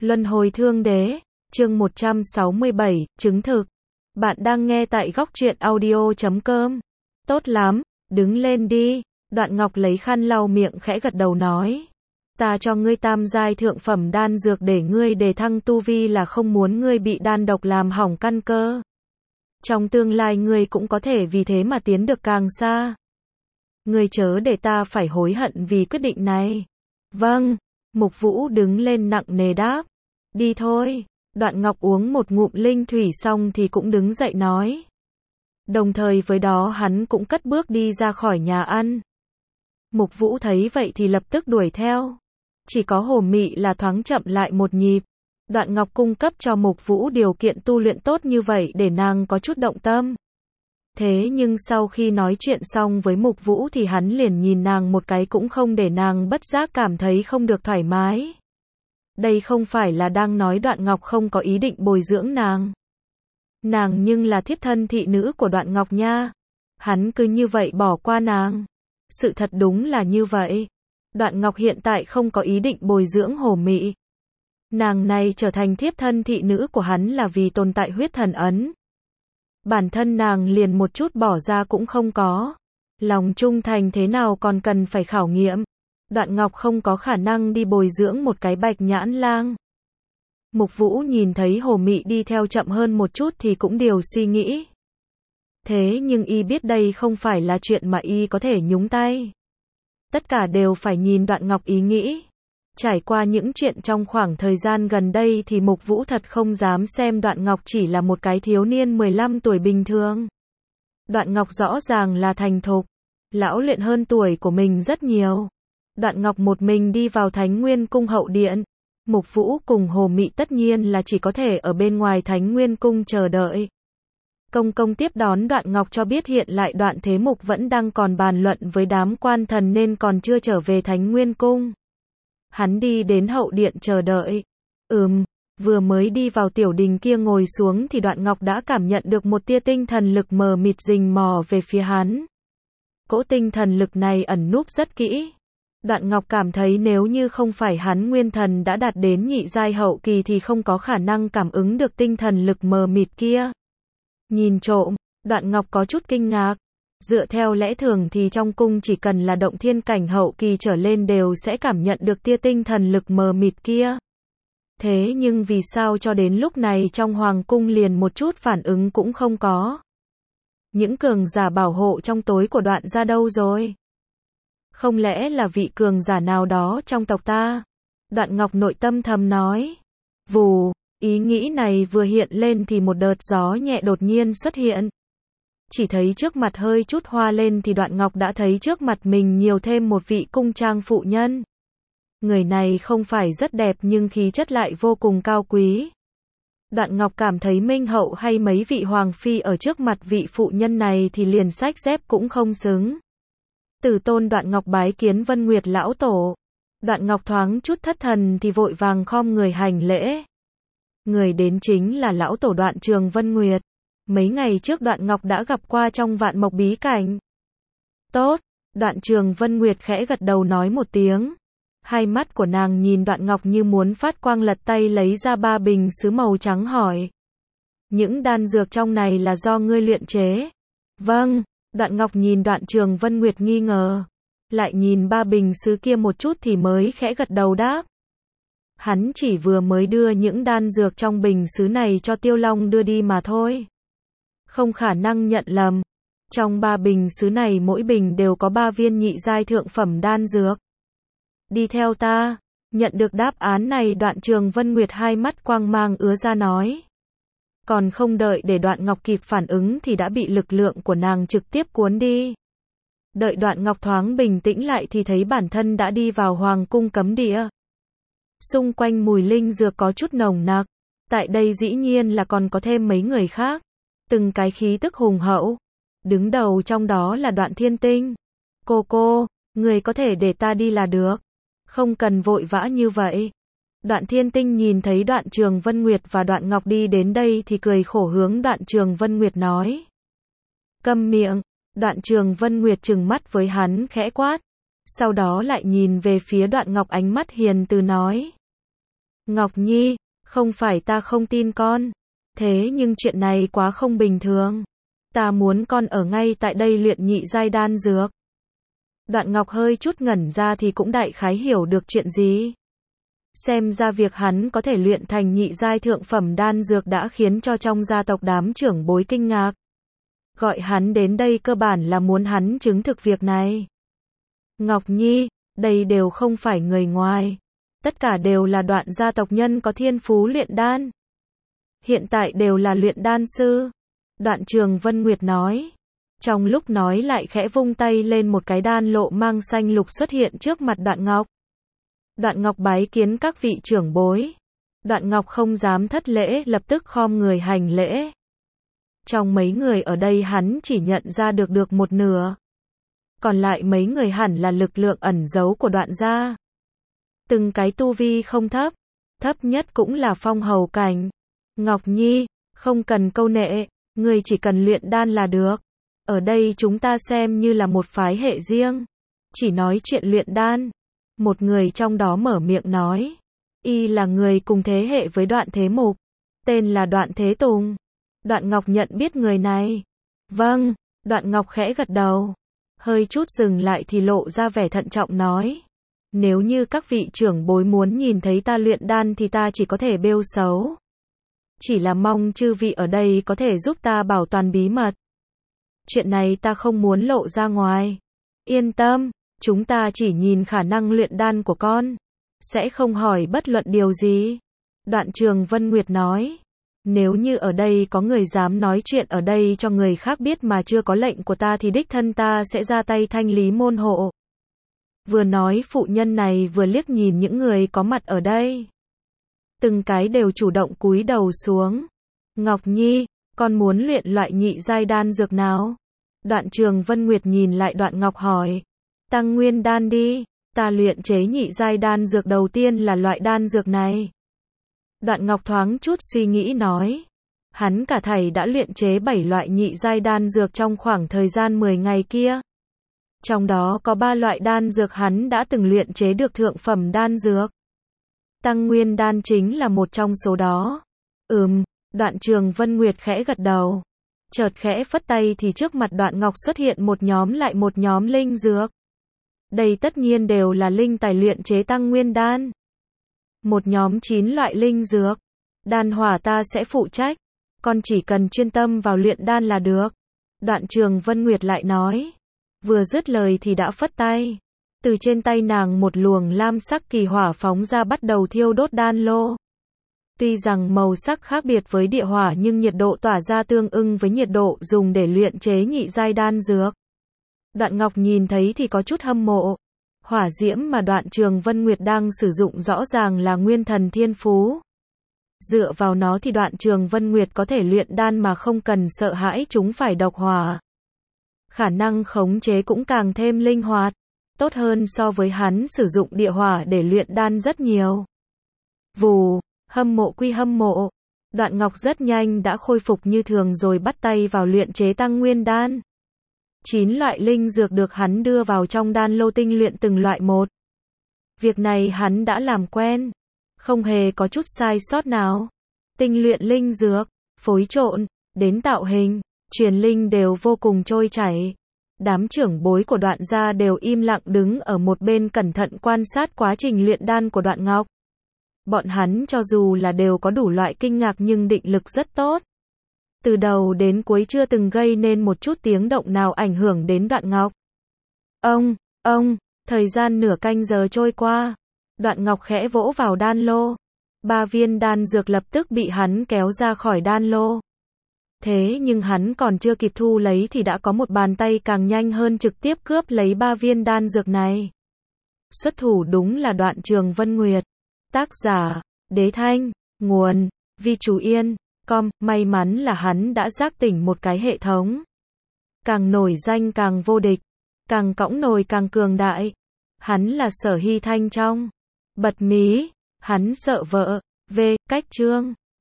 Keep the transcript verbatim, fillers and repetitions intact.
Luân hồi thương đế, chương một trăm sáu mươi bảy, chứng thực. Bạn đang nghe tại góc truyện audio chấm com. Tốt lắm, đứng lên đi. Đoạn Ngọc lấy khăn lau miệng khẽ gật đầu nói. Ta cho ngươi tam giai thượng phẩm đan dược để ngươi đề thăng tu vi là không muốn ngươi bị đan độc làm hỏng căn cơ. Trong tương lai ngươi cũng có thể vì thế mà tiến được càng xa. Ngươi chớ để ta phải hối hận vì quyết định này. Vâng, Mục Vũ đứng lên nặng nề đáp. Đi thôi. Đoạn Ngọc uống một ngụm linh thủy xong thì cũng đứng dậy nói. Đồng thời với đó hắn cũng cất bước đi ra khỏi nhà ăn. Mục Vũ thấy vậy thì lập tức đuổi theo. Chỉ có Hồ Mị là thoáng chậm lại một nhịp. Đoạn Ngọc cung cấp cho Mục Vũ điều kiện tu luyện tốt như vậy để nàng có chút động tâm. Thế nhưng sau khi nói chuyện xong với Mục Vũ thì hắn liền nhìn nàng một cái cũng không để nàng bất giác cảm thấy không được thoải mái. Đây không phải là đang nói Đoạn Ngọc không có ý định bồi dưỡng nàng. Nàng nhưng là thiếp thân thị nữ của Đoạn Ngọc nha. Hắn cứ như vậy bỏ qua nàng. Sự thật đúng là như vậy. Đoạn Ngọc hiện tại không có ý định bồi dưỡng Hồ Mị. Nàng này trở thành thiếp thân thị nữ của hắn là vì tồn tại huyết thần ấn. Bản thân nàng liền một chút bỏ ra cũng không có. Lòng trung thành thế nào còn cần phải khảo nghiệm. Đoạn Ngọc không có khả năng đi bồi dưỡng một cái bạch nhãn lang. Mục Vũ nhìn thấy Hồ Mị đi theo chậm hơn một chút thì cũng điều suy nghĩ. Thế nhưng y biết đây không phải là chuyện mà y có thể nhúng tay. Tất cả đều phải nhìn Đoạn Ngọc ý nghĩ. Trải qua những chuyện trong khoảng thời gian gần đây thì Mục Vũ thật không dám xem Đoạn Ngọc chỉ là một cái thiếu niên mười lăm tuổi bình thường. Đoạn Ngọc rõ ràng là thành thục, lão luyện hơn tuổi của mình rất nhiều. Đoạn Ngọc một mình đi vào Thánh Nguyên Cung hậu điện. Mục Vũ cùng Hồ Mị tất nhiên là chỉ có thể ở bên ngoài Thánh Nguyên Cung chờ đợi. Công công tiếp đón Đoạn Ngọc cho biết hiện lại Đoạn Thế Mục vẫn đang còn bàn luận với đám quan thần nên còn chưa trở về Thánh Nguyên Cung. Hắn đi đến hậu điện chờ đợi. Ừm, vừa mới đi vào tiểu đình kia ngồi xuống thì Đoạn Ngọc đã cảm nhận được một tia tinh thần lực mờ mịt rình mò về phía hắn. Cỗ tinh thần lực này ẩn núp rất kỹ. Đoạn Ngọc cảm thấy nếu như không phải hắn nguyên thần đã đạt đến nhị giai hậu kỳ thì không có khả năng cảm ứng được tinh thần lực mờ mịt kia. Nhìn trộm, Đoạn Ngọc có chút kinh ngạc. Dựa theo lẽ thường thì trong cung chỉ cần là động thiên cảnh hậu kỳ trở lên đều sẽ cảm nhận được tia tinh thần lực mờ mịt kia. Thế nhưng vì sao cho đến lúc này trong hoàng cung liền một chút phản ứng cũng không có? Những cường giả bảo hộ trong tối của Đoạn gia đâu rồi? Không lẽ là vị cường giả nào đó trong tộc ta? Đoạn Ngọc nội tâm thầm nói. Vù, ý nghĩ này vừa hiện lên thì một đợt gió nhẹ đột nhiên xuất hiện. Chỉ thấy trước mặt hơi chút hoa lên thì Đoạn Ngọc đã thấy trước mặt mình nhiều thêm một vị cung trang phụ nhân. Người này không phải rất đẹp nhưng khí chất lại vô cùng cao quý. Đoạn Ngọc cảm thấy Minh Hậu hay mấy vị hoàng phi ở trước mặt vị phụ nhân này thì liền xách dép cũng không xứng. Từ tôn Đoạn Ngọc bái kiến Vân Nguyệt lão tổ. Đoạn Ngọc thoáng chút thất thần thì vội vàng khom người hành lễ. Người đến chính là lão tổ Đoạn Trường Vân Nguyệt. Mấy ngày trước Đoạn Ngọc đã gặp qua trong Vạn Mộc bí cảnh. Tốt, Đoạn Trường Vân Nguyệt khẽ gật đầu nói một tiếng. Hai mắt của nàng nhìn Đoạn Ngọc như muốn phát quang, lật tay lấy ra ba bình sứ màu trắng hỏi. Những đan dược trong này là do ngươi luyện chế? Vâng, Đoạn Ngọc nhìn Đoạn Trường Vân Nguyệt nghi ngờ. Lại nhìn ba bình sứ kia một chút thì mới khẽ gật đầu đáp. Hắn chỉ vừa mới đưa những đan dược trong bình sứ này cho Tiêu Long đưa đi mà thôi. Không khả năng nhận lầm. Trong ba bình sứ này mỗi bình đều có ba viên nhị giai thượng phẩm đan dược. Đi theo ta. Nhận được đáp án này Đoạn Trường Vân Nguyệt hai mắt quang mang ứa ra nói. Còn không đợi để Đoạn Ngọc kịp phản ứng thì đã bị lực lượng của nàng trực tiếp cuốn đi. Đợi Đoạn Ngọc thoáng bình tĩnh lại thì thấy bản thân đã đi vào hoàng cung cấm địa. Xung quanh mùi linh dược có chút nồng nặc. Tại đây dĩ nhiên là còn có thêm mấy người khác. Từng cái khí tức hùng hậu. Đứng đầu trong đó là Đoạn Thiên Tinh. Cô cô, người có thể để ta đi là được. Không cần vội vã như vậy. Đoạn Thiên Tinh nhìn thấy Đoạn Trường Vân Nguyệt và Đoạn Ngọc đi đến đây thì cười khổ hướng Đoạn Trường Vân Nguyệt nói. Câm miệng. Đoạn Trường Vân Nguyệt trừng mắt với hắn khẽ quát. Sau đó lại nhìn về phía Đoạn Ngọc ánh mắt hiền từ nói. Ngọc Nhi, không phải ta không tin con. Thế nhưng chuyện này quá không bình thường. Ta muốn con ở ngay tại đây luyện nhị giai đan dược. Đoạn Ngọc hơi chút ngẩn ra thì cũng đại khái hiểu được chuyện gì. Xem ra việc hắn có thể luyện thành nhị giai thượng phẩm đan dược đã khiến cho trong gia tộc đám trưởng bối kinh ngạc. Gọi hắn đến đây cơ bản là muốn hắn chứng thực việc này. Ngọc Nhi, đây đều không phải người ngoài. Tất cả đều là Đoạn gia tộc nhân có thiên phú luyện đan. Hiện tại đều là luyện đan sư. Đoạn Trường Vân Nguyệt nói. Trong lúc nói lại khẽ vung tay lên một cái đan lộ mang xanh lục xuất hiện trước mặt Đoạn Ngọc. Đoạn Ngọc bái kiến các vị trưởng bối. Đoạn Ngọc không dám thất lễ, lập tức khom người hành lễ. Trong mấy người ở đây hắn chỉ nhận ra được được một nửa. Còn lại mấy người hẳn là lực lượng ẩn giấu của Đoạn gia. Từng cái tu vi không thấp, thấp nhất cũng là phong hầu cảnh. Ngọc Nhi, không cần câu nệ, người chỉ cần luyện đan là được. Ở đây chúng ta xem như là một phái hệ riêng. Chỉ nói chuyện luyện đan. Một người trong đó mở miệng nói. Y là người cùng thế hệ với Đoạn Thế Mục. Tên là Đoạn Thế Tùng. Đoạn Ngọc nhận biết người này. Vâng, Đoạn Ngọc khẽ gật đầu. Hơi chút dừng lại thì lộ ra vẻ thận trọng nói. Nếu như các vị trưởng bối muốn nhìn thấy ta luyện đan thì ta chỉ có thể bêu xấu. Chỉ là mong chư vị ở đây có thể giúp ta bảo toàn bí mật. Chuyện này ta không muốn lộ ra ngoài. Yên tâm, chúng ta chỉ nhìn khả năng luyện đan của con. Sẽ không hỏi bất luận điều gì. Đoạn Trường Vân Nguyệt nói. Nếu như ở đây có người dám nói chuyện ở đây cho người khác biết mà chưa có lệnh của ta thì đích thân ta sẽ ra tay thanh lý môn hộ. Vừa nói phụ nhân này vừa liếc nhìn những người có mặt ở đây. Từng cái đều chủ động cúi đầu xuống. Ngọc Nhi, con muốn luyện loại nhị giai đan dược nào? Đoạn Trường Vân Nguyệt nhìn lại Đoạn Ngọc hỏi. Tăng nguyên đan đi, ta luyện chế nhị giai đan dược đầu tiên là loại đan dược này. Đoạn Ngọc thoáng chút suy nghĩ nói. Hắn cả thảy đã luyện chế bảy loại nhị giai đan dược trong khoảng thời gian mười ngày kia. Trong đó có ba loại đan dược hắn đã từng luyện chế được thượng phẩm đan dược. Tăng nguyên đan chính là một trong số đó. Ừm, Đoạn Trường Vân Nguyệt khẽ gật đầu. Chợt khẽ phất tay thì trước mặt Đoạn Ngọc xuất hiện một nhóm lại một nhóm linh dược. Đây tất nhiên đều là linh tài luyện chế tăng nguyên đan. Một nhóm chín loại linh dược. Đan hỏa ta sẽ phụ trách. Con chỉ cần chuyên tâm vào luyện đan là được. Đoạn Trường Vân Nguyệt lại nói. Vừa dứt lời thì đã phất tay. Từ trên tay nàng một luồng lam sắc kỳ hỏa phóng ra bắt đầu thiêu đốt đan lô. Tuy rằng màu sắc khác biệt với địa hỏa nhưng nhiệt độ tỏa ra tương ưng với nhiệt độ dùng để luyện chế nhị giai đan dược. Đoạn Ngọc nhìn thấy thì có chút hâm mộ. Hỏa diễm mà Đoạn Trường Vân Nguyệt đang sử dụng rõ ràng là nguyên thần thiên phú. Dựa vào nó thì Đoạn Trường Vân Nguyệt có thể luyện đan mà không cần sợ hãi chúng phải độc hỏa. Khả năng khống chế cũng càng thêm linh hoạt. Tốt hơn so với hắn sử dụng địa hỏa để luyện đan rất nhiều. Vù, hâm mộ quy hâm mộ. Đoạn Ngọc rất nhanh đã khôi phục như thường rồi bắt tay vào luyện chế tăng nguyên đan. Chín loại linh dược được hắn đưa vào trong đan lô tinh luyện từng loại một. Việc này hắn đã làm quen. Không hề có chút sai sót nào. Tinh luyện linh dược, phối trộn, đến tạo hình, truyền linh đều vô cùng trôi chảy. Đám trưởng bối của Đoạn gia đều im lặng đứng ở một bên cẩn thận quan sát quá trình luyện đan của Đoạn Ngọc. Bọn hắn cho dù là đều có đủ loại kinh ngạc nhưng định lực rất tốt. Từ đầu đến cuối chưa từng gây nên một chút tiếng động nào ảnh hưởng đến Đoạn Ngọc. Ông, ông, thời gian nửa canh giờ trôi qua. Đoạn Ngọc khẽ vỗ vào đan lô. Ba viên đan dược lập tức bị hắn kéo ra khỏi đan lô. Thế nhưng hắn còn chưa kịp thu lấy thì đã có một bàn tay càng nhanh hơn trực tiếp cướp lấy ba viên đan dược này. Xuất thủ đúng là Đoạn Trường Vân Nguyệt. Tác giả, Đế Thanh, nguồn, Vi Chú Yên, com, may mắn là hắn đã giác tỉnh một cái hệ thống. Càng nổi danh càng vô địch, càng cõng nồi càng cường đại. Hắn là Sở Hy Thanh trong Bật Mí, hắn sợ vợ, V, cách chương.